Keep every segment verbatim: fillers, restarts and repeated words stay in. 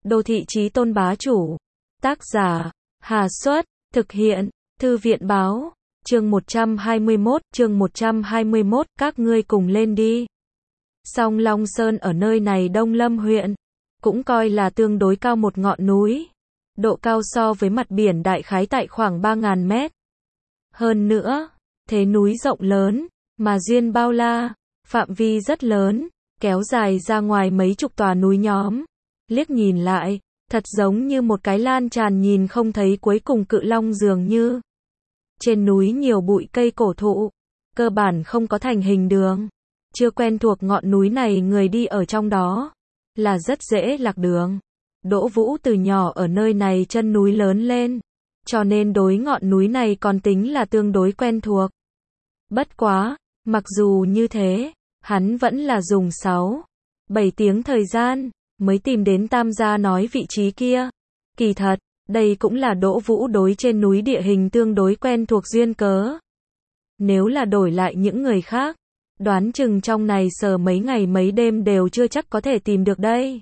Đô thị chí tôn bá chủ. Tác giả, Hà Xuất, thực hiện, Thư viện báo, chương một trăm hai mươi mốt, chương một trăm hai mươi mốt, các ngươi cùng lên đi. Song Long Sơn ở nơi này Đông Lâm huyện, cũng coi là tương đối cao một ngọn núi. Độ cao so với mặt biển đại khái tại khoảng ba nghìn mét. Hơn nữa, thế núi rộng lớn, mà duyên bao la, phạm vi rất lớn, kéo dài ra ngoài mấy chục tòa núi nhóm. Liếc nhìn lại, thật giống như một cái lan tràn nhìn không thấy cuối cùng cự long dường như. Trên núi nhiều bụi cây cổ thụ, cơ bản không có thành hình đường. Chưa quen thuộc ngọn núi này người đi ở trong đó, là rất dễ lạc đường. Đỗ Vũ từ nhỏ ở nơi này chân núi lớn lên, cho nên đối ngọn núi này còn tính là tương đối quen thuộc. Bất quá, mặc dù như thế, hắn vẫn là dùng sáu, bảy tiếng thời gian, mới tìm đến Tam gia nói vị trí kia. Kỳ thật, đây cũng là Đỗ Vũ đối trên núi địa hình tương đối quen thuộc duyên cớ. Nếu là đổi lại những người khác, đoán chừng trong này sờ mấy ngày mấy đêm đều chưa chắc có thể tìm được đây.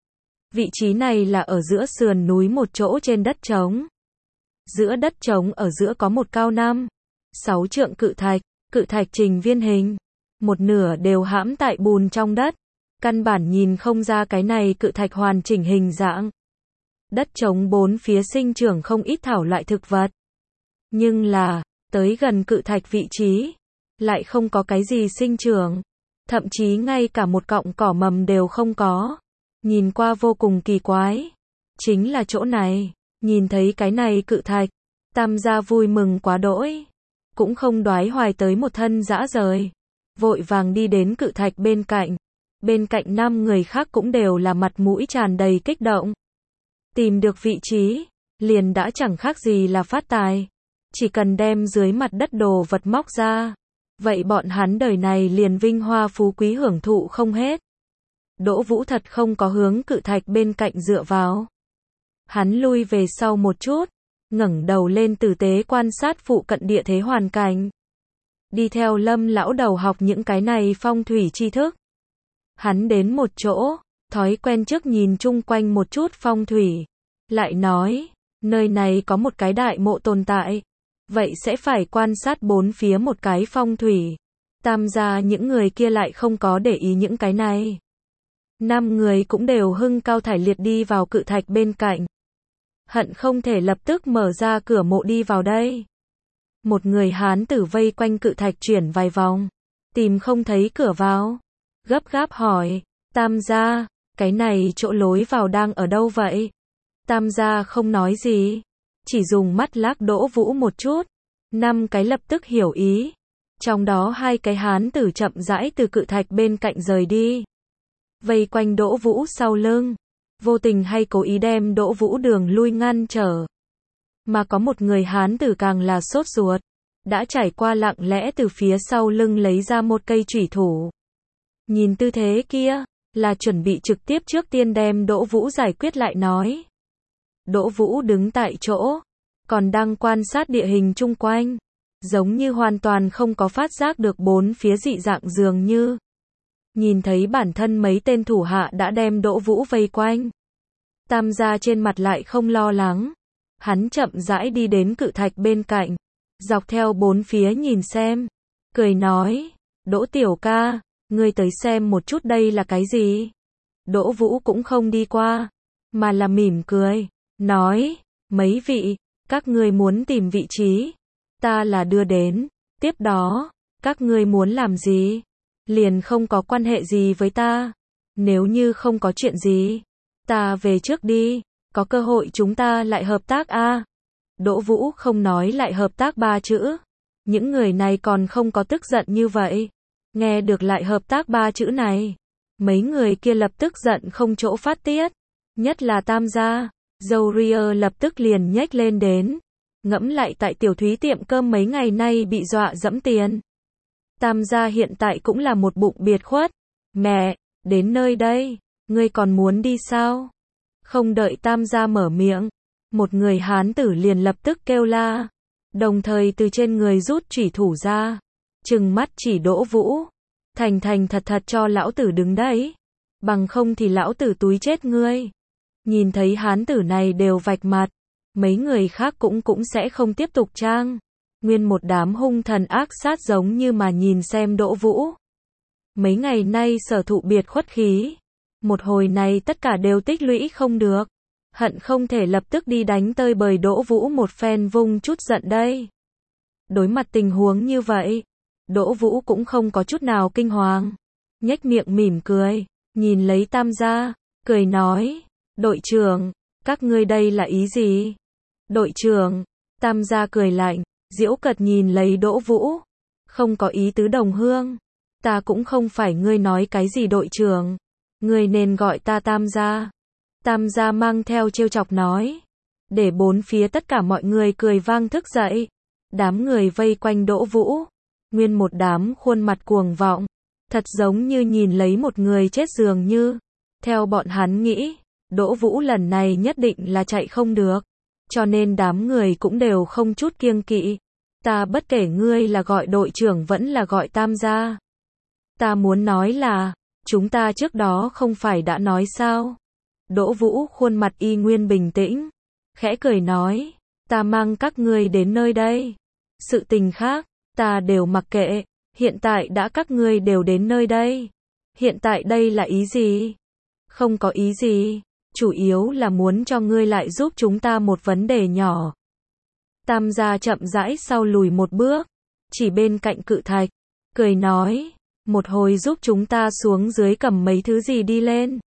Vị trí này là ở giữa sườn núi một chỗ trên đất trống. Giữa đất trống ở giữa có một cao năm, sáu trượng cự thạch, cự thạch trình viên hình. Một nửa đều hãm tại bùn trong đất. Căn bản nhìn không ra cái này cự thạch hoàn chỉnh hình dạng. Đất trống bốn phía sinh trưởng không ít thảo loại thực vật. Nhưng là, tới gần cự thạch vị trí, lại không có cái gì sinh trưởng. Thậm chí ngay cả một cọng cỏ mầm đều không có. Nhìn qua vô cùng kỳ quái. Chính là chỗ này, nhìn thấy cái này cự thạch, Tam gia vui mừng quá đỗi. Cũng không đoái hoài tới một thân dã rời. Vội vàng đi đến cự thạch bên cạnh. Bên cạnh năm người khác cũng đều là mặt mũi tràn đầy kích động. Tìm được vị trí, liền đã chẳng khác gì là phát tài. Chỉ cần đem dưới mặt đất đồ vật móc ra. Vậy bọn hắn đời này liền vinh hoa phú quý hưởng thụ không hết. Đỗ Vũ thật không có hướng cự thạch bên cạnh dựa vào. Hắn lui về sau một chút, ngẩng đầu lên tử tế quan sát phụ cận địa thế hoàn cảnh. Đi theo Lâm lão đầu học những cái này phong thủy tri thức. Hắn đến một chỗ, thói quen trước nhìn chung quanh một chút phong thủy. Lại nói, nơi này có một cái đại mộ tồn tại. Vậy sẽ phải quan sát bốn phía một cái phong thủy. Tam gia những người kia lại không có để ý những cái này. Năm người cũng đều hưng cao thải liệt đi vào cự thạch bên cạnh. Hận không thể lập tức mở ra cửa mộ đi vào đây. Một người hán tử vây quanh cự thạch chuyển vài vòng. Tìm không thấy cửa vào. Gấp gáp hỏi, Tam gia, cái này chỗ lối vào đang ở đâu vậy? Tam gia không nói gì, chỉ dùng mắt lác Đỗ Vũ một chút. Năm cái lập tức hiểu ý. Trong đó hai cái hán tử chậm rãi từ cự thạch bên cạnh rời đi. Vây quanh Đỗ Vũ sau lưng. Vô tình hay cố ý đem Đỗ Vũ đường lui ngăn trở. Mà có một người hán tử càng là sốt ruột. Đã trải qua lặng lẽ từ phía sau lưng lấy ra một cây chủy thủ. Nhìn tư thế kia, là chuẩn bị trực tiếp trước tiên đem Đỗ Vũ giải quyết lại nói. Đỗ Vũ đứng tại chỗ, còn đang quan sát địa hình chung quanh. Giống như hoàn toàn không có phát giác được bốn phía dị dạng dường như. Nhìn thấy bản thân mấy tên thủ hạ đã đem Đỗ Vũ vây quanh. Tam gia trên mặt lại không lo lắng. Hắn chậm rãi đi đến cự thạch bên cạnh. Dọc theo bốn phía nhìn xem. Cười nói, Đỗ tiểu ca, ngươi tới xem một chút đây là cái gì? Đỗ Vũ cũng không đi qua, mà là mỉm cười. Nói, mấy vị, các ngươi muốn tìm vị trí. Ta là đưa đến. Tiếp đó, các ngươi muốn làm gì? Liền không có quan hệ gì với ta. Nếu như không có chuyện gì, ta về trước đi, có cơ hội chúng ta lại hợp tác a. À? Đỗ Vũ không nói lại hợp tác ba chữ. Những người này còn không có tức giận như vậy. Nghe được lại hợp tác ba chữ này, mấy người kia lập tức giận không chỗ phát tiết. Nhất là Tam gia, dâu ria lập tức liền nhếch lên đến. Ngẫm lại tại Tiểu Thúy tiệm cơm mấy ngày nay bị dọa dẫm tiền. Tam gia hiện tại cũng là một bụng biệt khuất. Mẹ, đến nơi đây, ngươi còn muốn đi sao? Không đợi Tam gia mở miệng, một người hán tử liền lập tức kêu la. Đồng thời từ trên người rút chủy thủ ra. Trừng mắt chỉ Đỗ Vũ. Thành thành thật thật cho lão tử đứng đấy. Bằng không thì lão tử túi chết ngươi. Nhìn thấy hán tử này đều vạch mặt, mấy người khác cũng cũng sẽ không tiếp tục trang. Nguyên một đám hung thần ác sát giống như mà nhìn xem Đỗ Vũ. Mấy ngày nay sở thụ biệt khuất khí. Một hồi này tất cả đều tích lũy không được. Hận không thể lập tức đi đánh tơi bời Đỗ Vũ một phen vung chút giận đây. Đối mặt tình huống như vậy, Đỗ Vũ cũng không có chút nào kinh hoàng. Nhếch miệng mỉm cười, nhìn lấy Tam gia, cười nói, đội trưởng, các ngươi đây là ý gì? Đội trưởng, Tam gia cười lạnh, giễu cợt nhìn lấy Đỗ Vũ, không có ý tứ đồng hương. Ta cũng không phải ngươi nói cái gì đội trưởng, ngươi nên gọi ta Tam gia. Tam gia mang theo trêu chọc nói, để bốn phía tất cả mọi người cười vang thức dậy. Đám người vây quanh Đỗ Vũ, nguyên một đám khuôn mặt cuồng vọng, thật giống như nhìn lấy một người chết dường như. Theo bọn hắn nghĩ, Đỗ Vũ lần này nhất định là chạy không được, cho nên đám người cũng đều không chút kiêng kỵ. Ta bất kể ngươi là gọi đội trưởng vẫn là gọi Tam gia. Ta muốn nói là, chúng ta trước đó không phải đã nói sao? Đỗ Vũ khuôn mặt y nguyên bình tĩnh, khẽ cười nói, ta mang các ngươi đến nơi đây. Sự tình khác, ta đều mặc kệ, hiện tại đã các ngươi đều đến nơi đây. Hiện tại đây là ý gì? Không có ý gì, chủ yếu là muốn cho ngươi lại giúp chúng ta một vấn đề nhỏ. Tam gia chậm rãi sau lùi một bước, chỉ bên cạnh cự thạch, cười nói, một hồi giúp chúng ta xuống dưới cầm mấy thứ gì đi lên.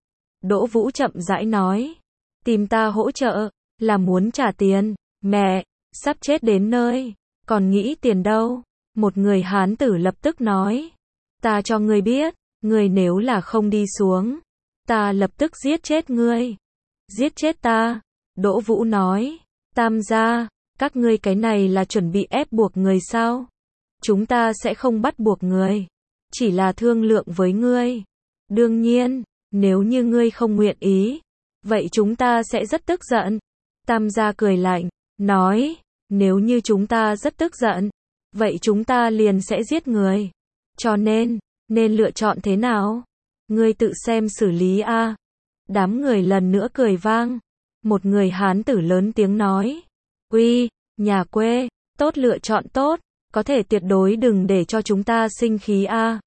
Đỗ Vũ chậm rãi nói, tìm ta hỗ trợ, là muốn trả tiền, mẹ, sắp chết đến nơi, còn nghĩ tiền đâu? Một người hán tử lập tức nói, ta cho ngươi biết, ngươi nếu là không đi xuống, ta lập tức giết chết ngươi. Giết chết ta? Đỗ Vũ nói, Tam gia, các ngươi cái này là chuẩn bị ép buộc người sao? Chúng ta sẽ không bắt buộc người, chỉ là thương lượng với ngươi. Đương nhiên, nếu như ngươi không nguyện ý, vậy chúng ta sẽ rất tức giận. Tam gia cười lạnh, nói, nếu như chúng ta rất tức giận, vậy chúng ta liền sẽ giết người. Cho nên, nên lựa chọn thế nào? Ngươi tự xem xử lý a. Đám người lần nữa cười vang. Một người hán tử lớn tiếng nói, uy, nhà quê, tốt lựa chọn tốt, có thể tuyệt đối đừng để cho chúng ta sinh khí a.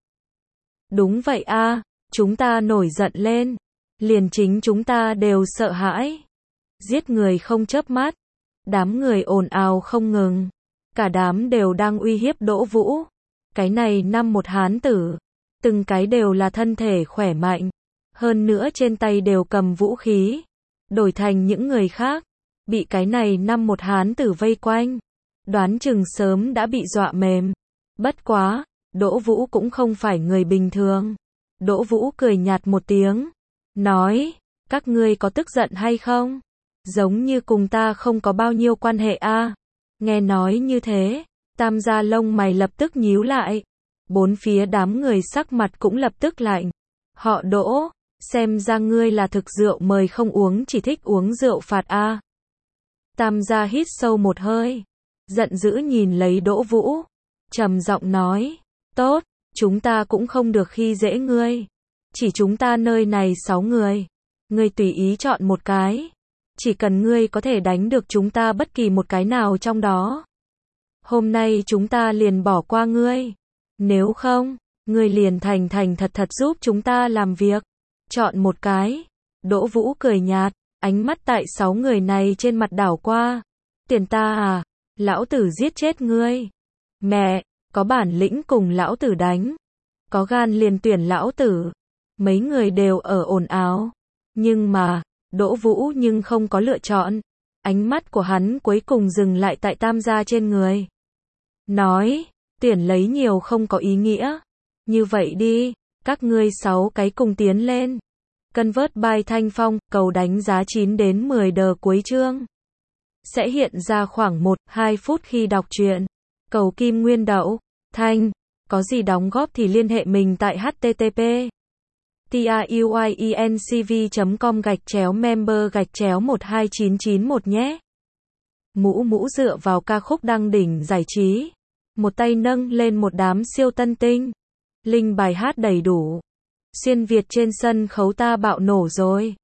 Đúng vậy a, chúng ta nổi giận lên, liền chính chúng ta đều sợ hãi. Giết người không chớp mắt. Đám người ồn ào không ngừng. Cả đám đều đang uy hiếp Đỗ Vũ. Cái này năm một hán tử, từng cái đều là thân thể khỏe mạnh, hơn nữa trên tay đều cầm vũ khí. Đổi thành những người khác, bị cái này năm một hán tử vây quanh, đoán chừng sớm đã bị dọa mềm. Bất quá, Đỗ Vũ cũng không phải người bình thường. Đỗ Vũ cười nhạt một tiếng, nói, các ngươi có tức giận hay không? Giống như cùng ta không có bao nhiêu quan hệ a. Nghe nói như thế, Tam gia lông mày lập tức nhíu lại. Bốn phía đám người sắc mặt cũng lập tức lạnh. Họ Đỗ, xem ra ngươi là thực rượu mời không uống chỉ thích uống rượu phạt a. Tam gia hít sâu một hơi, giận dữ nhìn lấy Đỗ Vũ, trầm giọng nói, tốt, chúng ta cũng không được khi dễ ngươi. Chỉ chúng ta nơi này sáu người, ngươi tùy ý chọn một cái. Chỉ cần ngươi có thể đánh được chúng ta bất kỳ một cái nào trong đó, hôm nay chúng ta liền bỏ qua ngươi. Nếu không, ngươi liền thành thành thật thật giúp chúng ta làm việc. Chọn một cái. Đỗ Vũ cười nhạt, ánh mắt tại sáu người này trên mặt đảo qua. Tiền ta à? Lão tử giết chết ngươi. Mẹ, có bản lĩnh cùng lão tử đánh. Có gan liền tuyển lão tử. Mấy người đều ở ồn ào. Nhưng mà, Đỗ Vũ nhưng không có lựa chọn. Ánh mắt của hắn cuối cùng dừng lại tại Tam gia trên người. Nói, tuyển lấy nhiều không có ý nghĩa. Như vậy đi, các ngươi sáu cái cùng tiến lên. Convert by Thanh Phong, cầu đánh giá chín đến mười đờ cuối chương. Sẽ hiện ra khoảng một đến hai phút khi đọc truyện. Cầu kim nguyên đậu, Thanh, có gì đóng góp thì liên hệ mình tại http truyencv chấm com gạch chéo member gạch chéo một hai chín chín một nhé. Mũ mũ dựa vào ca khúc đăng đỉnh giải trí. Một tay nâng lên một đám siêu tân tinh. Linh bài hát đầy đủ. Xuyên Việt trên sân khấu ta bạo nổ rồi.